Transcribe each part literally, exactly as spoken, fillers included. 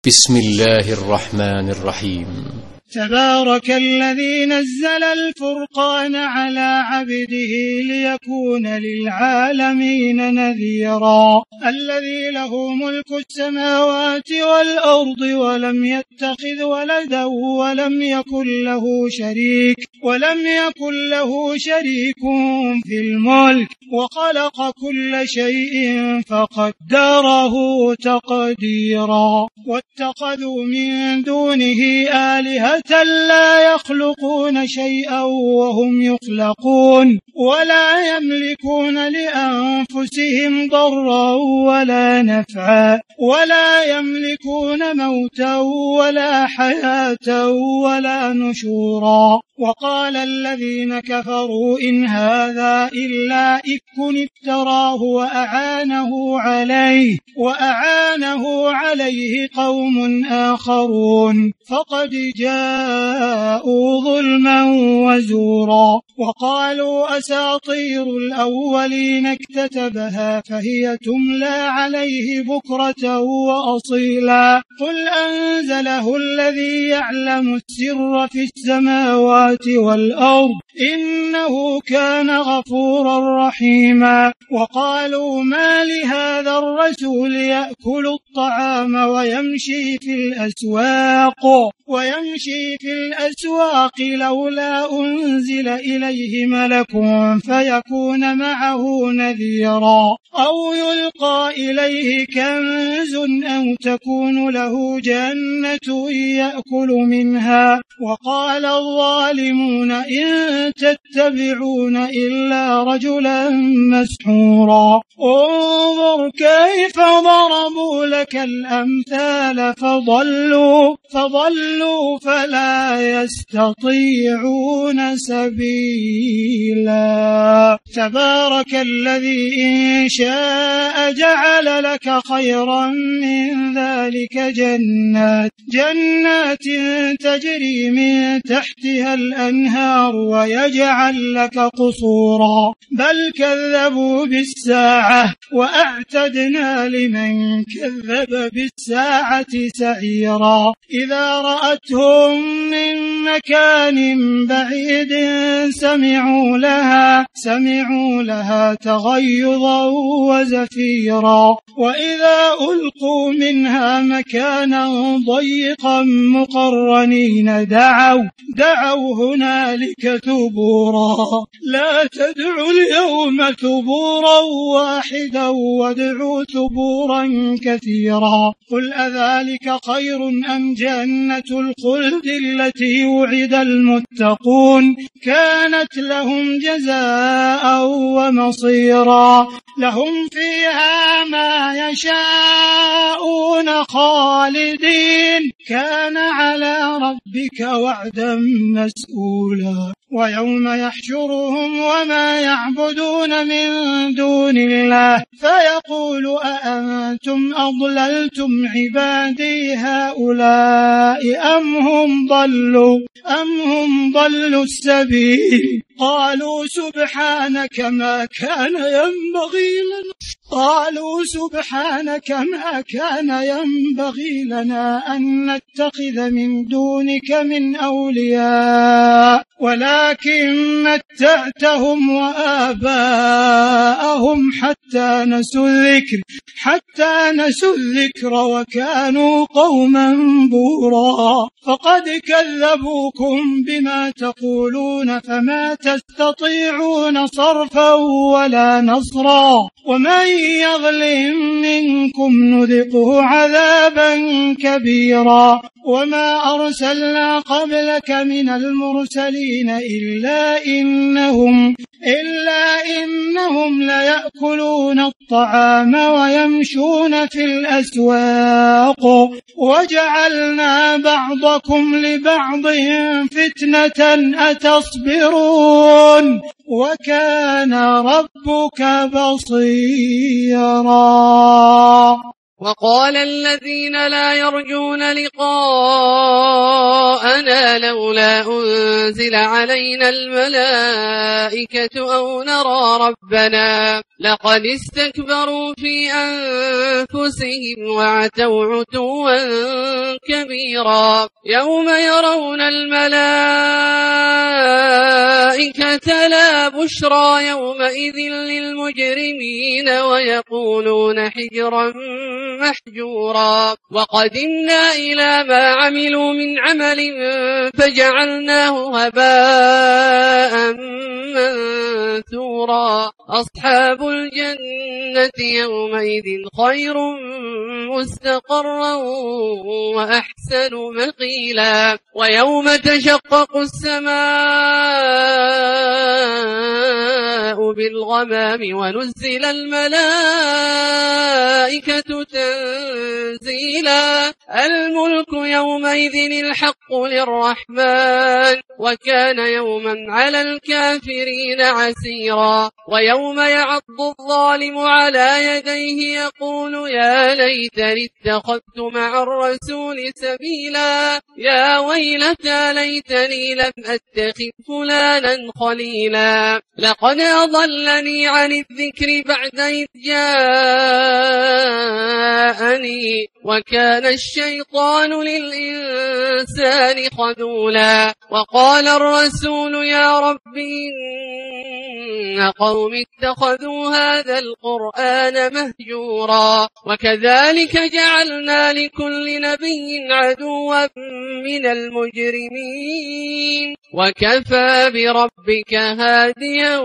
بسم الله الرحمن الرحيم. تبارك الذي نزل الفرقان على عبده ليكون للعالمين نذيرا الذي له ملك السماوات والأرض ولم يتخذ ولدا ولم يكن له شريك ولم يكن له شريك في الملك وخلق كل شيء فقدره تقديرا واتخذوا من دونه آلهة لا يخلقون شيئا وهم يخلقون ولا يملكون لأنفسهم ضرا ولا نفعا ولا يملكون موتا ولا حياة ولا نشورا. وقال الذين كفروا إن هذا إلا إفك افتراه وأعانه عليه وأعانه عليه قوم آخرون فقد جاءوا ظلما وزورا. وقالوا أساطير الأولين اكتتبها فهي تملى عليه بكرة وأصيلا قل أنزله الذي يعلم السر في السماوات والأرض إنه كان غفورا رحيما. وقالوا ما لهذا الرسول يأكل الطعام ويمشي في الأسواق ويمشي في الأسواق لولا أنزل إليه ملك فيكون معه نذيرا أو يلقى إليه كنز أو تكون له جنة يأكل منها. وقال الظالمون إن تتبعون إلا رجلا مسحورا انظر كيف ضربوا لك الأمثال فضلوا فضلوا فلا يستطيعون سبيلا. تبارك الذي إن شاء جعل لك خيرا من ذلك جنات جنات تجري من تحتها الأنهار ويجعل لك قصورا بل كذبوا بالساعة وأعتدنا لمن كذب بالساعة سعيرا. إذا رأتهم من مكان بعيد سمعوا لها سمعوا لها تغيظا وزفيرا وإذا ألقوا منها مكانا ضيقا مقرنين دعوا دعوا هنالك ثبورا لا تدعوا اليوم ثبورا واحدا وادعوا ثبورا كثيرا. قل أذلك خير أم جنة الخلد التي وعد المتقون كانت لهم جزاء ومصيرا لهم فيها ما يشاءون خالدين كان على ربك وعدا مسئولا. ويوم يحشرهم وما يعبدون من دون الله فيقول أأنتم أضللتم عبادي هؤلاء أم هم ضلوا أم هم ضلوا السبيل قالوا سبحانك ما كان ينبغي لنا قالوا سبحانك ما كان ينبغي لنا أن نتخذ من دونك من أولياء ولكن متعتهم وآباءهم حتى نسوا الذكر حتى نسوا الذكر وكانوا قوما بورا. فقد كذبوكم بما تقولون فما تستطيعون صرفا ولا نصرا ومن يظلم منكم نذقه عذابا كبيرا. وما أرسلنا قبلك من المرسلين إلا إنهم إلا إنهم ليأكلون الطعام ويمشون في الأسواق وجعلنا بعضكم لبعض فتنة أتصبرون وكان ربك بصيرا. وقال الذين لا يرجون لقاءنا لولا أنزل علينا الملائكة أو نرى ربنا لقد استكبروا في أنفسهم وعتوا عتوا كبيرا يوم يرون الملائكة لا بشرى يومئذ للمجرمين ويقولون حجرا محجورا وقدمنا إلى ما عملوا من عمل فجعلناه هباء منثورا أصحاب الجنة يومئذ خير مستقرا وأحسن مقيلا ويوم تشقق السماء بالغمام ونزل الملائكة تنزيلا الملك يومئذ الحق للرحمن وكان يوما على الكافرين عسيرا ويوم يعض الظالم على يديه يقول يا ليتني اتخذت مع الرسول سبيلا يا ويلتى ليتني لم أتخذ فلانا خليلا لقد أضلني عن الذكر بعد إذ جاءني وكان الشيطان للإنسان خذولا وقال الرسول يا رب إن قوم اتخذوا هذا القرآن مهجورا وكذلك جعلنا لكل نبي عدوا من المجرمين وكفى بربك هاديا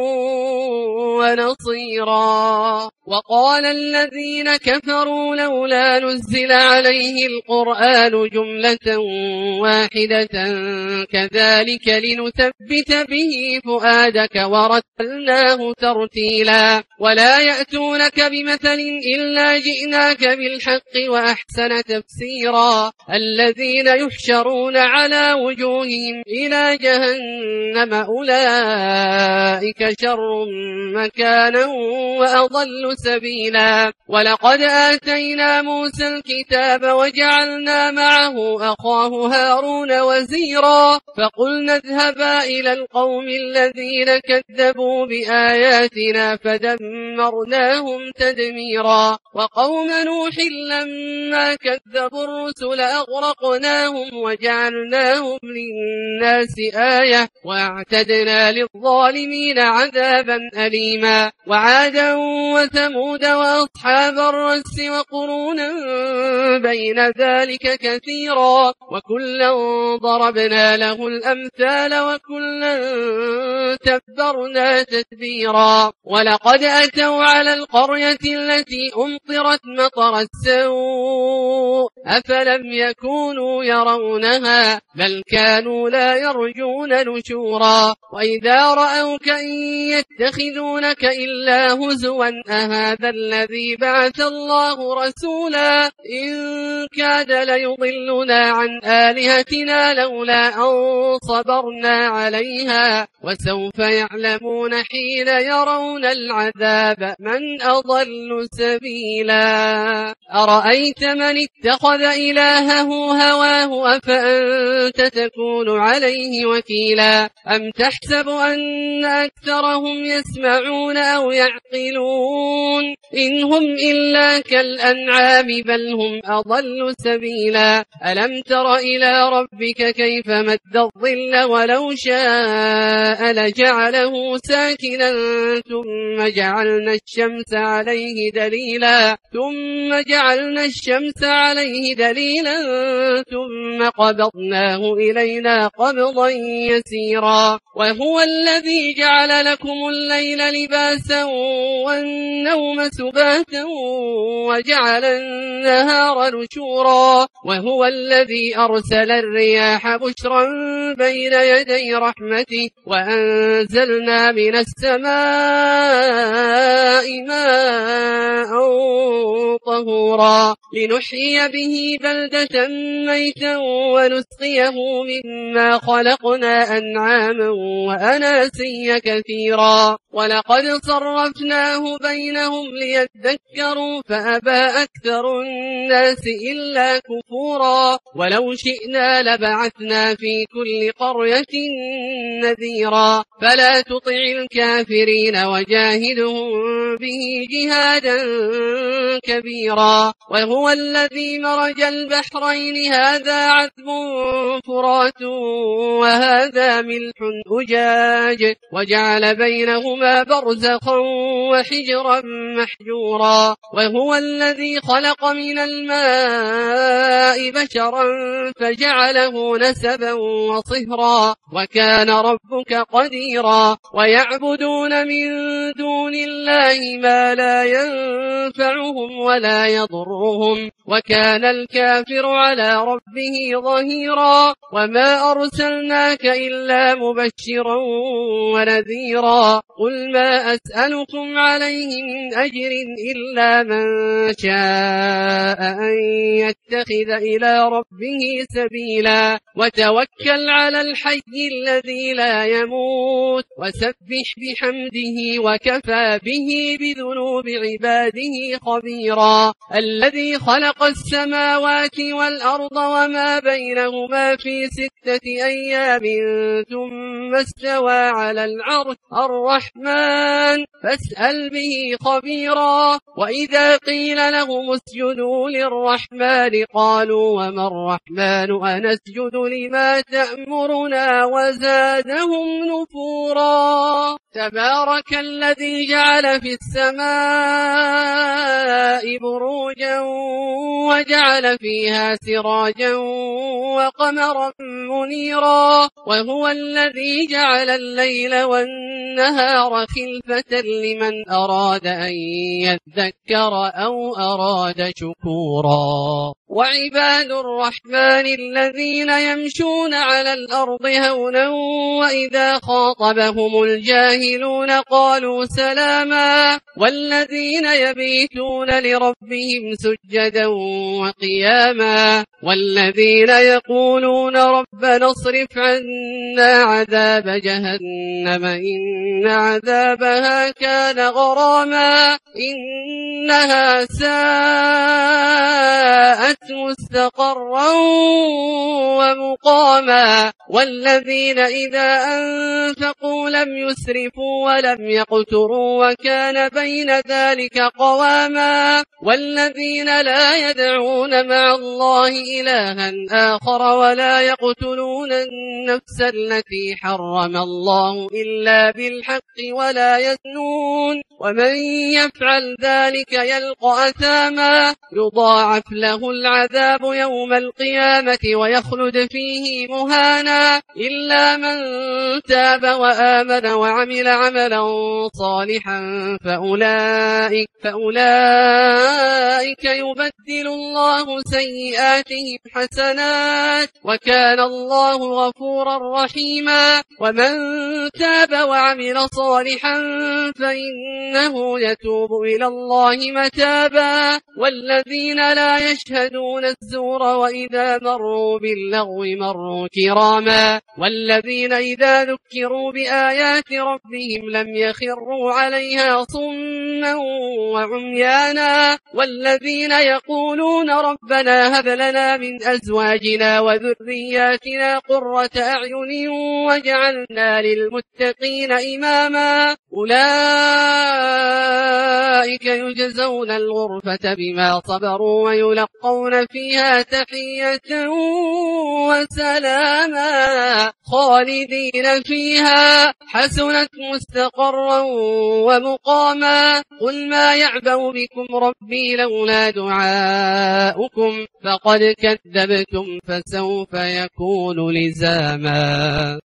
ونصيرا وقال الذين كفروا لولا نزل عليه القرآن جملة واحدة كذلك لنثبت به فؤادك ورتلناه ترتيلا ولا يأتونك بمثل إلا جئناك بالحق وأحسن تفسيرا الذين يحشرون على وجوههم إلى جهنم أولئك شر مكانا وأضل سبيلا ولقد آتينا موسى الكتاب وجعلنا معه أخاه هارون وزيرا فقلنا اذهبا إلى القوم الذين كذبوا بآياتنا فدمرناهم تدميرا وقوم نوح لما كذبوا الرسل أغرقناهم وجعلناهم للناس آية واعتدنا للظالمين عذابا أليما وعادا وثمود وأصحاب الرس وقرونا بين ذلك كثيرا وكلا ضربنا له الأمثال وكلا تبرنا تتبيرا ولقد أتوا على القرية التي أمطرت مطر السوء أفلم يكونوا يرونها بل كانوا لا يرجون نشورا وإذا رأوك إن يتخذونك إلا هزوا أهذا الذي بعث الله رسولا إن كاد ليضلنا عن آلهتنا لولا أن صبرنا عليها وسوف يعلمون حين يرون العذاب من أضل سبيلا أرأيت من اتخذ إلهه هواه أفأنت تكون عليه وكيلا أم تحسب أن أكثرهم يسمعون أو يعقلون إن هم إلا كالأنعام بل هم أضل سبيلا ألم تر إلى ربك كيف مد الظل ولو شاء لجعله ساكنا ثم جعلنا الشمس عليه دليلا ثم جعلنا الشمس عليه دليلا ثم قبضناه إلينا قبضا يسيرا وهو الذي جعل لكم الليل لباسا والنوم سباتا وجعل النهار نشورا وهو الذي أرسل الرياح بشرا بين يدي رحمته وأنزلنا من السماء ماء طهورا لنحيي به بلدة ميتا ونسقيه مما خلقنا أنعاما وأناسيا كثيرا ولقد صرفناه بينهم ليذكروا فأبى أكثر الناس إلا كفورا ولو شئنا لبعثنا في كل قرية نذيرا فلا تطع الكافرين وجاهدهم به جهادا كبيرا وهو الذي مرج البحرين هذا عذب فرات وهذا ملح أجاج وجعل بينهما برزخا وحجرا محجورا وهو الذي خلق من الماء بشرا فجعله نسبا وصهرا وكان ربك قديرا ويعبدون من دون الله ما لا ينفعهم ولا يضرهم وكان الكافر على ربه ظهيرا وما أرسلناك إلا مبشرا ونذيرا قل ما أسألكم عليه من أجر إلا من شاء أن يتخذ إلى ربه سبيلا وتوكل على الحي الذي لا يموت وسبح بحمده وكفى به بذنوب عباده خبيرا الذي خلق السماوات والأرض وما بينهما في ستة أيام ثم استوى على العرش الرحمن فاسأل به خبيرا وإذا قيل لهم اسجدوا للرحمن قالوا وما الرحمن أنسجد لما تأمرنا وزادهم نفورا تبارك الذي جعل في السماء بروجا وجعل فيها سراجا وقمرا منيرا وهو الذي جعل الليل والنهار خلفة لمن أراد أن يذكر أو أراد شكورا وعباد الرحمن الذين يمشون على الأرض هونا وإذا خاطبهم الجاهلون قالوا سلاما والذين يبيتون لربهم سجدا وقياما والذين يقولون ربنا اصرف عنا عذاب جهنم إن عذابها كان غراما إنها ساءت مستقرا ومقاما والذين إذا أنفقوا لم يسرفوا ولم يقتروا وكان بين ذلك قواما والذين لا يدعون مع الله إلها آخر ولا يقتلون النفس التي حرم الله إلا بالحق ولا يزنون ومن يفعل ذلك يلقى أثاما يضاعف له العذاب يوم القيامة ويخلد فيه مهانا إلا من تاب وآمن وعمل عملا صالحا فأولئك, فأولئك يبدل الله سيئاتهم حسنات وكان الله غفورا رحيما ومن تاب وعمل صالحا فإنه يتوب إلى الله متابا والذين لا يشهدون الزور وإذا مروا باللغو مروا كراما والذين إذا ذكروا بآيات ربهم لم يخروا عليها صما وعميانا والذين يقولون ربنا هب لنا من أزواجنا وذرياتنا قرة أعين واجعلنا للمتقين إماما أولئك يجزون الغرفة بما صبروا ويلقون فيها تحية وسلاما خالدين فيها حسنت مستقرا ومقاما قل ما يعبأ بكم ربي لولا دعاؤكم فقد كذبتم فسوف يكون لزاما.